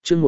chương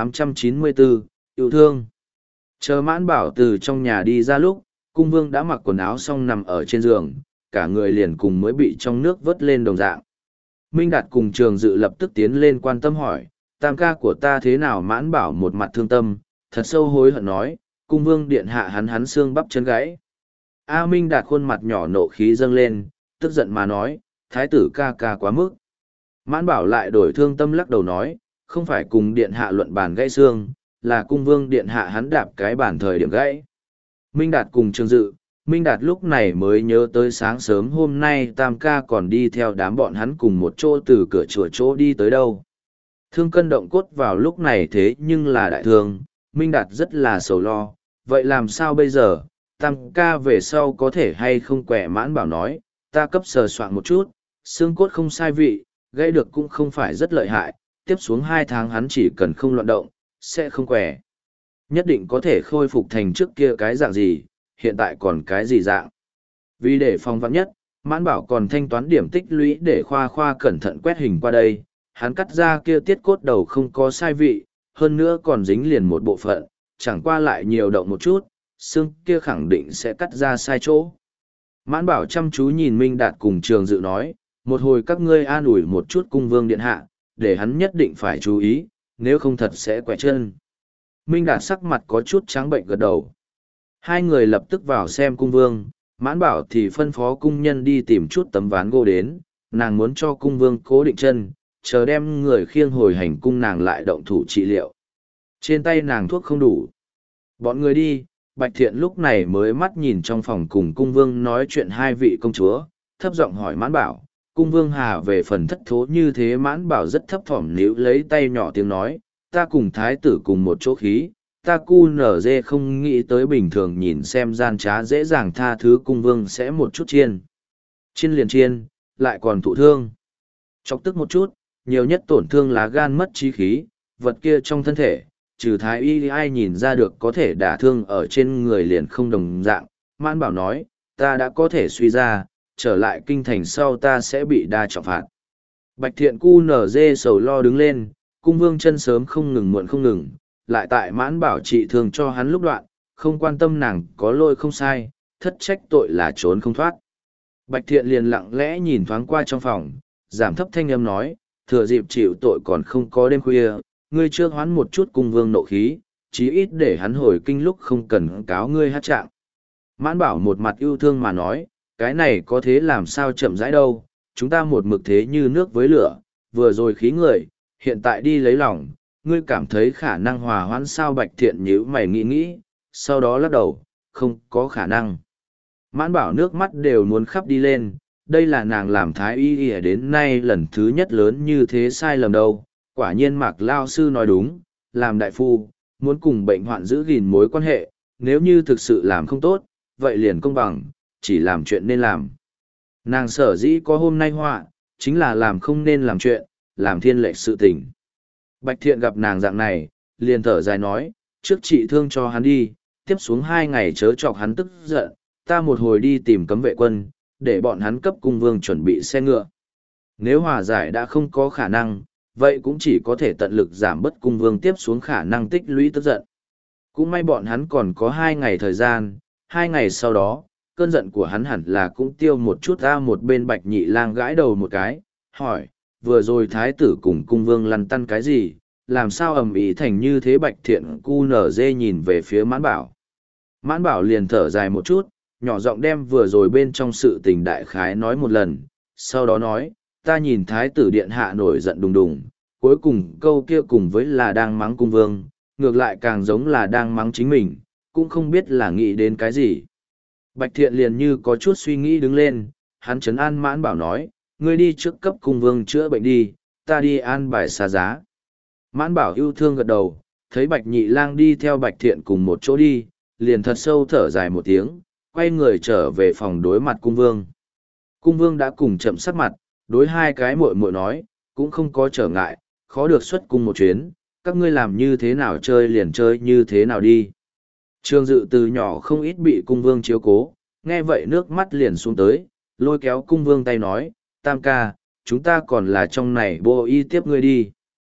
1894, yêu thương. Chờ Mãn Bảo từ trong nhà đi ra lúc, cung vương đã mặc quần áo xong nằm ở trên giường, cả người liền cùng mới bị trong nước vớt lên đồng dạng. Minh Đạt cùng Trường Dự lập tức tiến lên quan tâm hỏi, tam ca của ta thế nào? Mãn Bảo một mặt thương tâm, thật sâu hối hận nói, cung vương điện hạ hắn xương bắp chân gãy. A Minh Đạt khuôn mặt nhỏ nộ khí dâng lên, tức giận mà nói, thái tử ca ca quá mức. Mãn Bảo lại đổi thương tâm lắc đầu nói, không phải cùng điện hạ luận bàn gãy xương, là cung vương điện hạ hắn đạp cái bàn thời điểm gãy. Minh Đạt cùng Trường Dự, Minh Đạt lúc này mới nhớ tới sáng sớm hôm nay tam ca còn đi theo đám bọn hắn cùng một chỗ từ cửa chùa chỗ đi tới đâu. Thương cân động cốt vào lúc này thế nhưng là đại thương, Minh Đạt rất là sầu lo, vậy làm sao bây giờ, tam ca về sau có thể hay không khỏe? Mãn Bảo nói, ta cấp sờ soạn một chút, xương cốt không sai vị, gãy được cũng không phải rất lợi hại, tiếp xuống 2 tháng hắn chỉ cần không loạn động, sẽ không khỏe. Nhất định có thể khôi phục thành trước kia cái dạng gì, hiện tại còn cái gì dạng. Vì để phòng vắn nhất, Mãn Bảo còn thanh toán điểm tích lũy để khoa cẩn thận quét hình qua đây, hắn cắt ra kia tiết cốt đầu không có sai vị, hơn nữa còn dính liền một bộ phận, chẳng qua lại nhiều động một chút, xương kia khẳng định sẽ cắt ra sai chỗ. Mãn Bảo chăm chú nhìn Minh Đạt cùng Trường Dự nói, một hồi các ngươi an ủi một chút cung vương điện hạ, để hắn nhất định phải chú ý, nếu không thật sẽ quẹ chân. Minh Đạt sắc mặt có chút trắng bệnh gật đầu. Hai người lập tức vào xem cung vương, Mãn Bảo thì phân phó cung nhân đi tìm chút tấm ván gỗ đến, nàng muốn cho cung vương cố định chân, chờ đem người khiêng hồi hành cung nàng lại động thủ trị liệu. Trên tay nàng thuốc không đủ. Bọn người đi, Bạch Thiện lúc này mới mắt nhìn trong phòng cùng cung vương nói chuyện hai vị công chúa, thấp giọng hỏi Mãn Bảo, cung vương hà về phần thất thố như thế? Mãn Bảo rất thấp thỏm níu lấy tay nhỏ tiếng nói, ta cùng thái tử cùng một chỗ khí, ta cu nở dê không nghĩ tới bình thường nhìn xem gian trá dễ dàng tha thứ cung vương sẽ một chút chiên. Chiên liền chiên, lại còn thụ thương. Chọc tức một chút, nhiều nhất tổn thương lá gan mất trí khí, vật kia trong thân thể, trừ thái y ai nhìn ra được có thể đả thương ở trên người liền không đồng dạng. Mãn Bảo nói, ta đã có thể suy ra, trở lại kinh thành sau ta sẽ bị đa trọng phạt. Bạch Thiện cu nở dê sầu lo đứng lên, cung vương chân sớm không ngừng muộn không ngừng, lại tại Mãn Bảo trị thương cho hắn lúc đoạn, không quan tâm nàng có lỗi không sai, thất trách tội là trốn không thoát. Bạch Thiện liền lặng lẽ nhìn thoáng qua trong phòng, giảm thấp thanh âm nói, thừa dịp chịu tội còn không có đêm khuya, ngươi chưa hoán một chút cung vương nộ khí, chí ít để hắn hồi kinh lúc không cần cáo ngươi hát trạng. Mãn Bảo một mặt yêu thương mà nói, cái này có thế làm sao chậm rãi đâu, chúng ta một mực thế như nước với lửa, vừa rồi khí người, hiện tại đi lấy lòng, ngươi cảm thấy khả năng hòa hoãn sao? Bạch Thiện nhíu mày nghĩ, sau đó lắc đầu, không có khả năng. Mãn Bảo nước mắt đều muốn khắp đi lên, đây là nàng làm thái y đến nay lần thứ nhất lớn như thế sai lầm đâu. Quả nhiên Mạc Lao sư nói đúng, làm đại phu, muốn cùng bệnh hoạn giữ gìn mối quan hệ, nếu như thực sự làm không tốt, vậy liền công bằng, chỉ làm chuyện nên làm. Nàng sở dĩ có hôm nay họa, chính là làm không nên làm chuyện, làm thiên lệch sự tình. Bạch Thiện gặp nàng dạng này, liền thở dài nói, trước trị thương cho hắn đi, tiếp xuống 2 ngày chớ chọc hắn tức giận, ta một hồi đi tìm cấm vệ quân, để bọn hắn cấp cung vương chuẩn bị xe ngựa. Nếu hòa giải đã không có khả năng, vậy cũng chỉ có thể tận lực giảm bớt cung vương tiếp xuống khả năng tích lũy tức giận. Cũng may bọn hắn còn có 2 ngày thời gian, 2 ngày sau đó, cơn giận của hắn hẳn là cũng tiêu một chút. Ra một bên Bạch Nhị Lang gãi đầu một cái, hỏi, vừa rồi thái tử cùng cung vương lăn tăn cái gì, làm sao ầm ĩ thành như thế? Bạch Thiện cu nở dê nhìn về phía Mãn Bảo. Mãn Bảo liền thở dài một chút, nhỏ giọng đem vừa rồi bên trong sự tình đại khái nói một lần, sau đó nói, ta nhìn thái tử điện hạ nổi giận đùng đùng, cuối cùng câu kia cùng với là đang mắng cung vương, ngược lại càng giống là đang mắng chính mình, cũng không biết là nghĩ đến cái gì. Bạch Thiện liền như có chút suy nghĩ đứng lên, hắn trấn an Mãn Bảo nói, ngươi đi trước cấp cung vương chữa bệnh đi, ta đi an bài xa giá. Mãn Bảo yêu thương gật đầu, thấy Bạch Nhị Lang đi theo Bạch Thiện cùng một chỗ đi, liền thật sâu thở dài một tiếng, quay người trở về phòng đối mặt cung vương. Cung vương đã cùng chậm sắc mặt, đối hai cái muội muội nói, cũng không có trở ngại, khó được xuất cung một chuyến, các ngươi làm như thế nào chơi liền chơi như thế nào đi. Trường Dự từ nhỏ không ít bị cung vương chiếu cố, nghe vậy nước mắt liền xuống tới, lôi kéo cung vương tay nói, tam ca, chúng ta còn là trong này bộ y tiếp ngươi đi.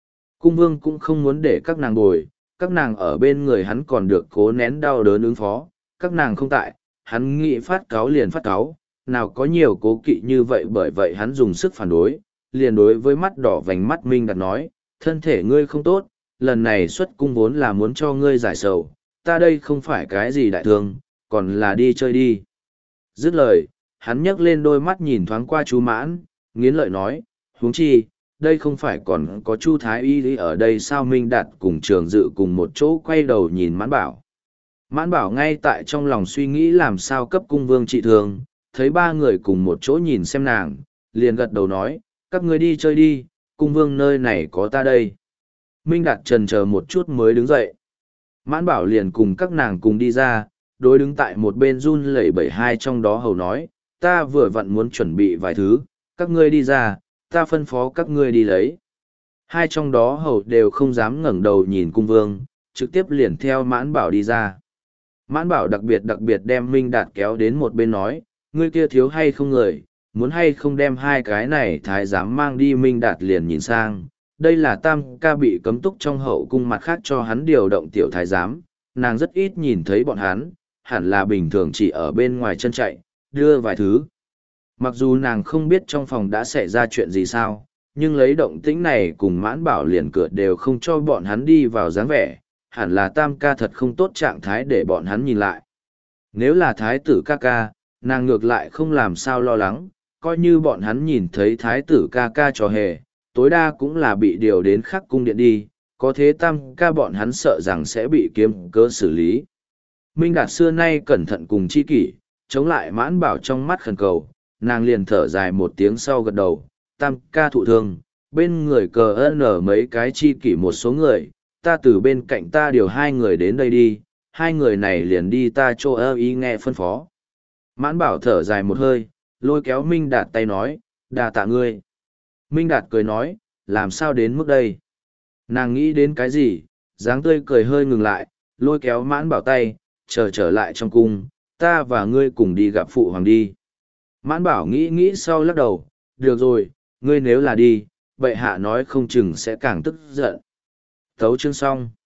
cung vương cũng không muốn để các nàng bồi, các nàng ở bên người hắn còn được cố nén đau đớn ứng phó, các nàng không tại, hắn nghĩ phát cáu liền phát cáu, nào có nhiều cố kỵ như vậy, bởi vậy hắn dùng sức phản đối, liền đối với mắt đỏ vành mắt Minh Đạt nói, thân thể ngươi không tốt, lần này xuất cung vốn là muốn cho ngươi giải sầu, ta đây không phải cái gì đại thương, còn là đi chơi đi. Dứt lời, hắn nhấc lên đôi mắt nhìn thoáng qua chú Mãn, nghiến lợi nói, huống chi, đây không phải còn có Chu Thái Y ở đây sao? Minh Đạt cùng Trường Dự cùng một chỗ quay đầu nhìn Mãn Bảo. Mãn Bảo ngay tại trong lòng suy nghĩ làm sao cấp cung vương trị thương, thấy ba người cùng một chỗ nhìn xem nàng, liền gật đầu nói, các ngươi đi chơi đi, cung vương nơi này có ta đây. Minh Đạt chần chờ một chút mới đứng dậy. Mãn Bảo liền cùng các nàng cùng đi ra, đối đứng tại một bên run lẩy bẩy hai trong đó hầu nói, ta vừa vặn muốn chuẩn bị vài thứ, các ngươi đi ra, ta phân phó các ngươi đi lấy. Hai trong đó hầu đều không dám ngẩng đầu nhìn cung vương, trực tiếp liền theo Mãn Bảo đi ra. Mãn Bảo đặc biệt đem Minh Đạt kéo đến một bên nói, ngươi kia thiếu hay không người, muốn hay không đem hai cái này thái giám mang đi. Minh Đạt liền nhìn sang, đây là Tam ca bị cấm túc trong hậu cung, mặt khác cho hắn điều động tiểu thái giám, nàng rất ít nhìn thấy bọn hắn, hẳn là bình thường chỉ ở bên ngoài chân chạy, đưa vài thứ. Mặc dù nàng không biết trong phòng đã xảy ra chuyện gì sao, nhưng lấy động tĩnh này cùng Mãn Bảo liền cửa đều không cho bọn hắn đi vào dáng vẻ, hẳn là Tam ca thật không tốt trạng thái để bọn hắn nhìn lại. Nếu là thái tử ca ca, nàng ngược lại không làm sao lo lắng, coi như bọn hắn nhìn thấy thái tử ca ca trò hề, tối đa cũng là bị điều đến khắc cung điện đi, có thế Tam ca bọn hắn sợ rằng sẽ bị kiếm cớ xử lý. Minh Đạt xưa nay cẩn thận cùng chi kỷ, chống lại Mãn Bảo trong mắt khẩn cầu, nàng liền thở dài một tiếng sau gật đầu, Tam ca thụ thương, bên người cờ ơn ở mấy cái chi kỷ một số người, ta từ bên cạnh ta điều hai người đến đây đi, hai người này liền đi ta chỗ ơ ý nghe phân phó. Mãn Bảo thở dài một hơi, lôi kéo Minh Đạt tay nói, đà tạ ngươi. Minh Đạt cười nói, làm sao đến mức đây? Nàng nghĩ đến cái gì, dáng tươi cười hơi ngừng lại, lôi kéo Mãn Bảo tay, trở lại trong cung, ta và ngươi cùng đi gặp phụ hoàng đi. Mãn Bảo nghĩ sau lắc đầu, được rồi, ngươi nếu là đi, bệ hạ nói không chừng sẽ càng tức giận. Thấu chương xong.